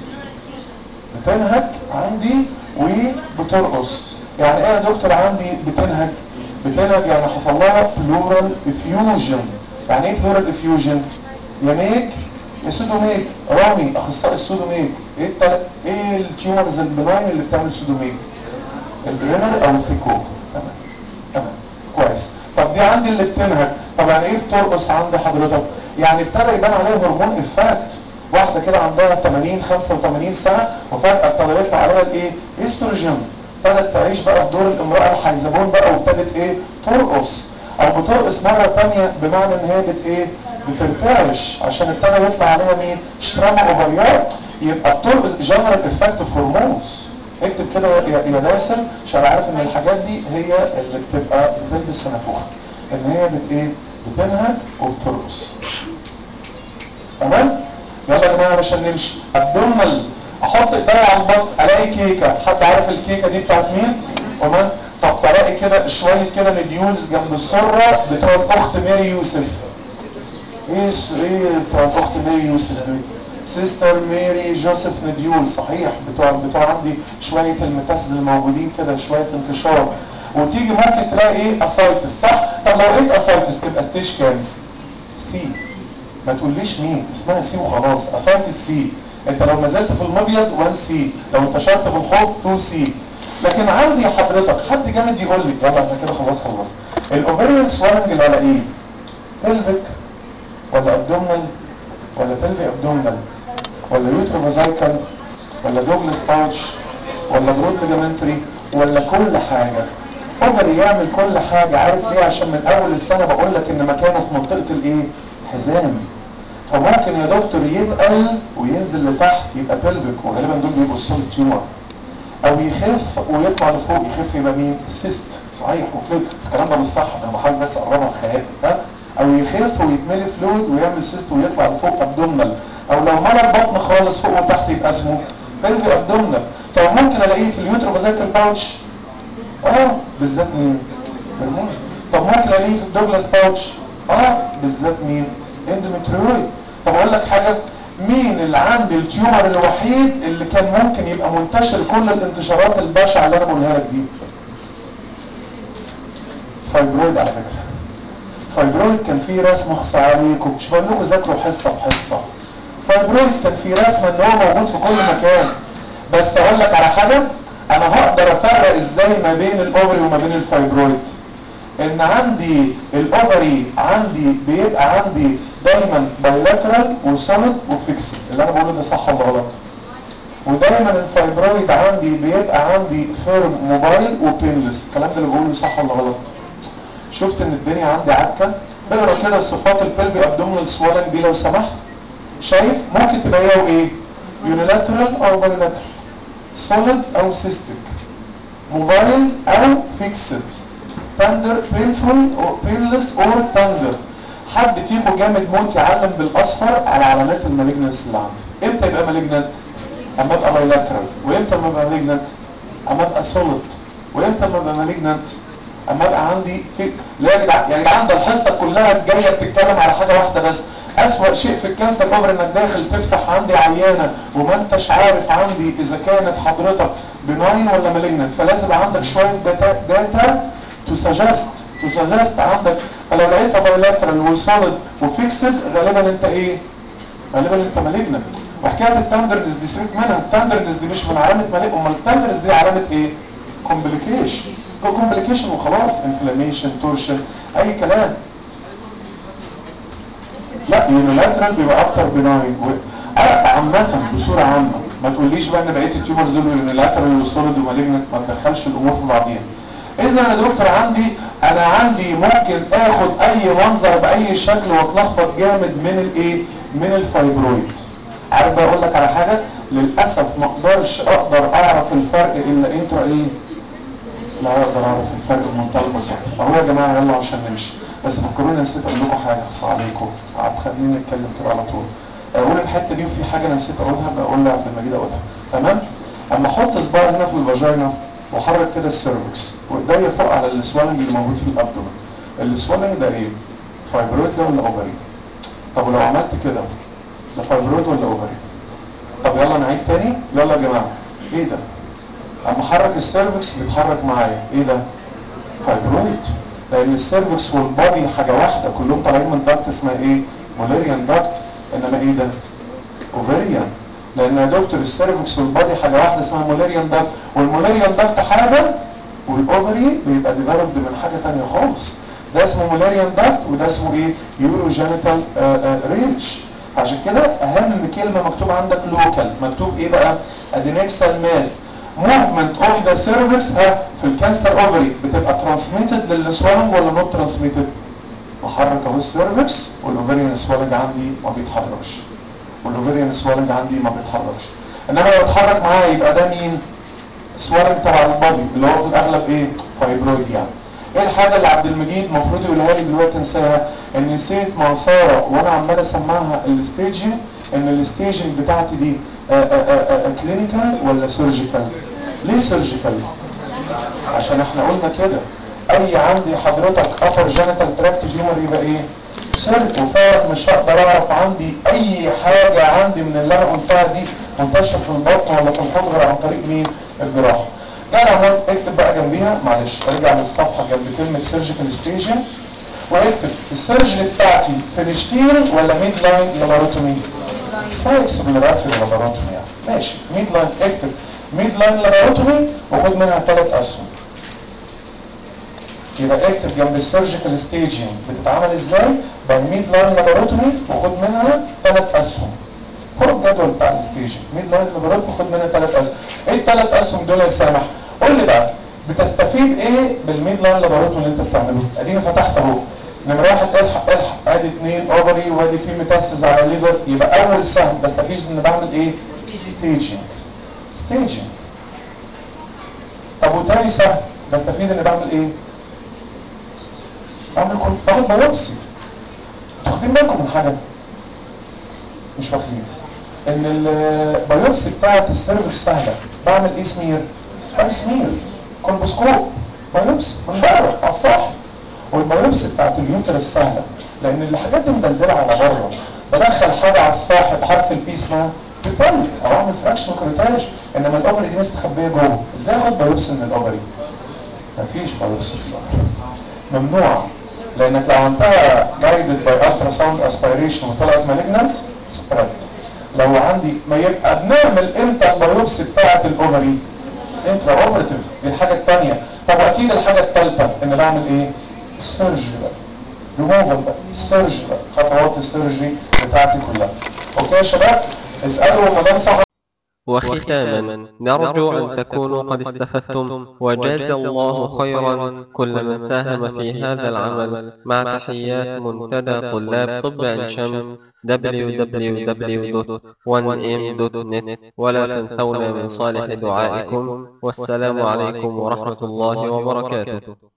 بتنهج عندي وبترقص. يعني ايه يا دكتور عندي بتنهج؟ بتنهج يعني حصل لها بلورال افيوجن. يعني ايه بلورال افيوجن؟ يا ميج يا سودوميج. رامي اخصائي السودوميج ايه التل... ايه التيومرز البناين اللي بتعمل سودوميج؟ البرينر او الثيكوك. تمام تمام كويس. طب دي عندي اللي بتنهج. طب يعني ايه بترقص عند حضرتك؟ يعني ابتدى يبان عليها هرمون افكت. واحده كده عندها ثمانين خمسة وثمانين سنه وفجاه ابتدى يطلع عليها الايه؟ استروجين. ابتدت تعيش بقى في دور الامراه الحيزبون بقى وابتدت ايه؟ ترقص. او بترقص مره ثانيه بمعنى ان هي بت ايه؟ بترتعش عشان ابتدى يطلع عليها مين؟ شتراما اوفريات. يبقى بترقص جنرال افكت اوف هرمونز. اكتب كده يا ناصر عشان عارف ان الحاجات دي هي اللي بتبقى بتلبس في نافوخها. ان هي بت ايه؟ بتنهج وبترقص. تمام؟ يلا يا جماعه عشان نمشي. ابدومنال احط ايديا على البطن الاقي كيكه. حد عارف الكيكه دي بتاعت مين؟ تمام؟ طب تلاقي كده شويه كده نديولز جنب السره بتوع الاخت ماري يوسف. ايه ايه بتوع الاخت ماري يوسف دي؟ سيستر ماري جوزيف نديول. صحيح بتوع بتوع عندي شويه الميتاستاز الموجودين كده شويه انتشار. وتيجي ممكن تلاقي ايه؟ اسايتس. صح؟ طب لو لقيت اسايتس تبقى ستيج كام؟ سي. ما تقوليش مين اسمها سي وخلاص. اسايتس سي. انت لو نزلت في المبيض واحد سي، لو انتشرت في الحوض اتنين سي. لكن عندي حضرتك حد جامد يقول لي يلا احنا كده خلاص خلصنا. الاوفيريان سوالنج اللي على ايه؟ بلفيك ولا ابدومنال ولا بلفي ابدومنال ولا يوتروفازايكال ولا دوجلاس باوتش ولا برود ليجامنتري ولا كل حاجه؟ اوفري يعمل كل حاجه. عارف ليه؟ عشان من اول السنه بقول لك ان مكانه في منطقه الايه؟ حزام. فممكن يا دكتور يتقل وينزل لتحت يبقى بلفيك وغالبا دول بيبقوا السوليد تيومر. او يخف ويطلع لفوق. يخف يبقى مين؟ سيست. صحيح وفلويد. بس الكلام ده مش صح انا بحاول بس اقربها لخيالك. ها؟ او يخف ويتملي فلويد ويعمل سيست ويطلع لفوق ابدومنال. او لو ملى البطن خالص فوق وتحت يبقى اسمه بلفي ابدومنال. طب ممكن الاقيه في اليوتروفازايكال باوتش. اه بالذات مين؟ هرمون. طب ممكن الاقيه في الدوجلاس باوتش. اه بالذات مين؟ اندوميتريويد. طب اقول لك حاجه. مين اللي عند التيومر الوحيد اللي كان ممكن يبقى منتشر كل الانتشارات البشعه اللي انا بقولها لك دي؟ فايبرويد. على فكره فايبرويد كان فيه رسمه اخص عليكم مش بقول لكم ذاكروا حصه بحصه. فايبرويد كان فيه رسمه ان هو موجود في كل مكان. بس اقول لك على حاجه. انا هقدر افرق ازاي ما بين الاوفري وما بين الفايبرويد. ان عندي الاوفري عندي بيبقى عندي دايما بايلاترال وسوليد وفيكسد. اللي انا بقوله ده صح ولا غلط؟ ودايما الفايبرويد عندي بيبقى عندي فيرم موبايل وبينلس. الكلام ده اللي بقوله صح ولا غلط؟ شفت ان الدنيا عندي عكه. اقرا كده صفات البلفي ابدومينال سوالنج دي لو سمحت. شايف؟ ممكن تبقى ايه؟ يونيلاترال او بايلاترال، سوليد او سيستيك، موبايل او فيكسد، تندر بينفول او بينلس اور تندر. حد فيكم جامد موت يعلم بالاصفر على علامات المالجنس اللي عندي. امتى يبقى مالجنت؟ اما ابقى بايلاترال. وامتى اما ابقى مالجنت؟ اما ابقى سوليد. وامتى اما ابقى مالجنت؟ اما ابقى عندي في لا يا جدعان يا جدعان ده الحصه كلها جايه بتتكلم على حاجه واحده بس. اسوأ شيء في الكانسر اوفر انك داخل تفتح عندي عيانه وما انتش عارف عندي اذا كانت حضرتك بناين ولا مالجنت. فلازم عندك شويه داتا داتا تسجست تسجست عندك. فلو لقيتها بايلاترال وسوليد وفيكسد غالبا انت ايه؟ غالبا انت مالجنت. وحكايه التندرنس دي سيبك منها. التندرنس دي مش من علامه مالجنت. امال التندرنس دي علامه ايه؟ كومبليكيشن. هو كومبليكيشن وخلاص. انفلاميشن تورشن اي كلام. لا يونيلاترال بيبقى اكتر بناين. عامه بصوره عامه ما تقوليش بقى ان بقيه التيومرز دول يونيلاترال وسوليد ومالجنت، ما تدخلش الامور في بعضيها. اذا يا دكتور عندي انا عندي ممكن اخد اي منظر باي شكل واتلخبط جامد من الايه؟ من الفايبرويد. عارف بقى اقول لك على حاجه؟ للاسف ما اقدرش اقدر اعرف الفرق الا انترا ايه؟ لا اقدر اعرف الفرق بمنتهى البساطه. اهو يا جماعه يلا عشان نمشي، بس فكروني نسيت اقول لكم حاجه خاصه عليكم، قعدت خليني نتكلم كده على طول. اقول الحته دي وفي حاجه انا نسيت اقولها بقول لعبد المجيد اقولها، تمام؟ اما احط صباعي هنا في الفاجينا واحرك كده السيرفكس وايديا فوق على السوالنج اللي موجود في الابدومن، السوالنج ده ايه؟ فايبرويد ده ولا اوفري؟ طب ولو عملت كده ده فايبرويد ولا اوفري؟ طب يلا نعيد تاني، يلا يا جماعه. ايه ده؟ اما احرك السيرفكس بيتحرك معايا، ايه ده؟ فايبرويد. لان السيرفكس والبادي حاجه واحده، كلهم طالعين من داكت اسمها ايه؟ موليريان داكت. انما ايه ده؟ اوفريان. لان يا دكتور السيرفكس والبادي حاجه واحده اسمها موليريان داكت، والموليريان داكت حاجه والاوفري بيبقى ديفلوبد من حاجه ثانيه خالص. ده اسمه موليريان داكت وده اسمه ايه؟ يوروجينيتال رينج. عشان كده اهم كلمه مكتوب عندك لوكال، مكتوب ايه بقى؟ ادينكسال ماس موفمنت اوف ذا سيرفكس. ها في الكانسر اوفري بتبقى ترانسميتد للسوالنج ولا نوت ترانسميتد؟ بحرك اهو السيرفكس والاوفريان سوالنج عندي ما بيتحركش، والاوفريان سوالنج عندي ما بيتحركش. انما لو اتحرك معايا يبقى ده مين؟ سوالنج تبع البادي اللي هو في الاغلب ايه؟ فايبرويد يعني. ايه الحاجه اللي عبد المجيد المفروض يقولها لي دلوقتي انساها؟ ان نسيت مع ساره وانا عمال اسمعها الستيجنج، ان الستيجنج بتاعتي دي كلينيكال ولا سيرجيكال؟ ليه سيرجيكال؟ عشان احنا قلنا كده اي عندي حضرتك ابر جينيتال تراكت تيومر يبقى ايه؟ سيرك. وفعلا مش هقدر اعرف عندي اي حاجه عندي من اللي انا قلتها دي منتشره في البطن ولا في الحوض غير عن طريق مين؟ الجراحه. جاي عمال اكتب بقى جنبيها، معلش ارجع للصفحه جنب كلمه سيرجيكال ستيجن واكتب السيرجري بتاعتي فينشتير ولا ميد لاين لاباروتومي؟ اسمها اكسبلوراتوري لاباروتومي يعني. ماشي ميد لاين، اكتب ميد لاين لاباروتومي وخد منها ثلاث اسهم. يبقى اكتب جنب السيرجيكال ستيجنج بتتعمل ازاي؟ بالميد لاين لاباروتومي وخد منها ثلاث اسهم. خد الجدول بتاع الستيجنج ميد لاين لاباروتومي وخد منها ثلاث اسهم. ايه الثلاث اسهم دول يا سامح؟ قول لي بقى بتستفيد ايه بالميد لاين لاباروتومي اللي انت بتعمله؟ اديني فتحت اهو. نمرة واحد الحق الحق ادي اثنين اوفري وادي في ميتاستاز على الليفر، يبقى اول سهم بستفيد ان بعمل ايه؟ ستيجنج. ستيجنج. طب وتاني سهم بستفيد ان بعمل ايه؟ بعمل كنت باخد بايوبسي. انتوا واخدين بالكم من حاجه؟ مش واخدين. ان البايوبسي بتاعت السيرفكس سهله، بعمل ايه سمير؟ بعمل سمير كولبوسكوب بايوبسي من بره على السطح. والبايوبسي بتاعت اليوترس سهله لان الحاجات دي مدلدله على بره، بدخل حاجه على السطح بحرف البي اسمها بتطلع او اعمل فراكشن كريتاج. انما الاوفري دي مستخبيه جوه، ازاي اخد بايوبسي من الاوفري؟ مفيش بايوبسي في الاوفري، ممنوع. لانك لو عملتها جايدد باي الترا ساوند اسبيريشن وطلعت مالجنانت سبريد. لو عندي ما يبقى بنعمل امتى البايوبسي بتاعت الاوفري؟ انترا اوبرتيف، دي الحاجه الثانيه. طب واكيد الحاجه الثالثه ان بعمل ايه؟ سيرجري بقى، ريموفال بقى، سيرجري بقى، خطوات السيرجري بتاعتي كلها. اوكي يا شباب؟ اسالوا مدام صح. وختاما نرجو أن تكونوا قد استفدتم وجاز الله خيرا كل من ساهم في هذا العمل مع تحيات منتدى طلاب طب عين شمس دبليو دبليو دبليو دوت وان ام دوت نت. ولا تنسونا من صالح دعائكم، والسلام عليكم ورحمة الله وبركاته.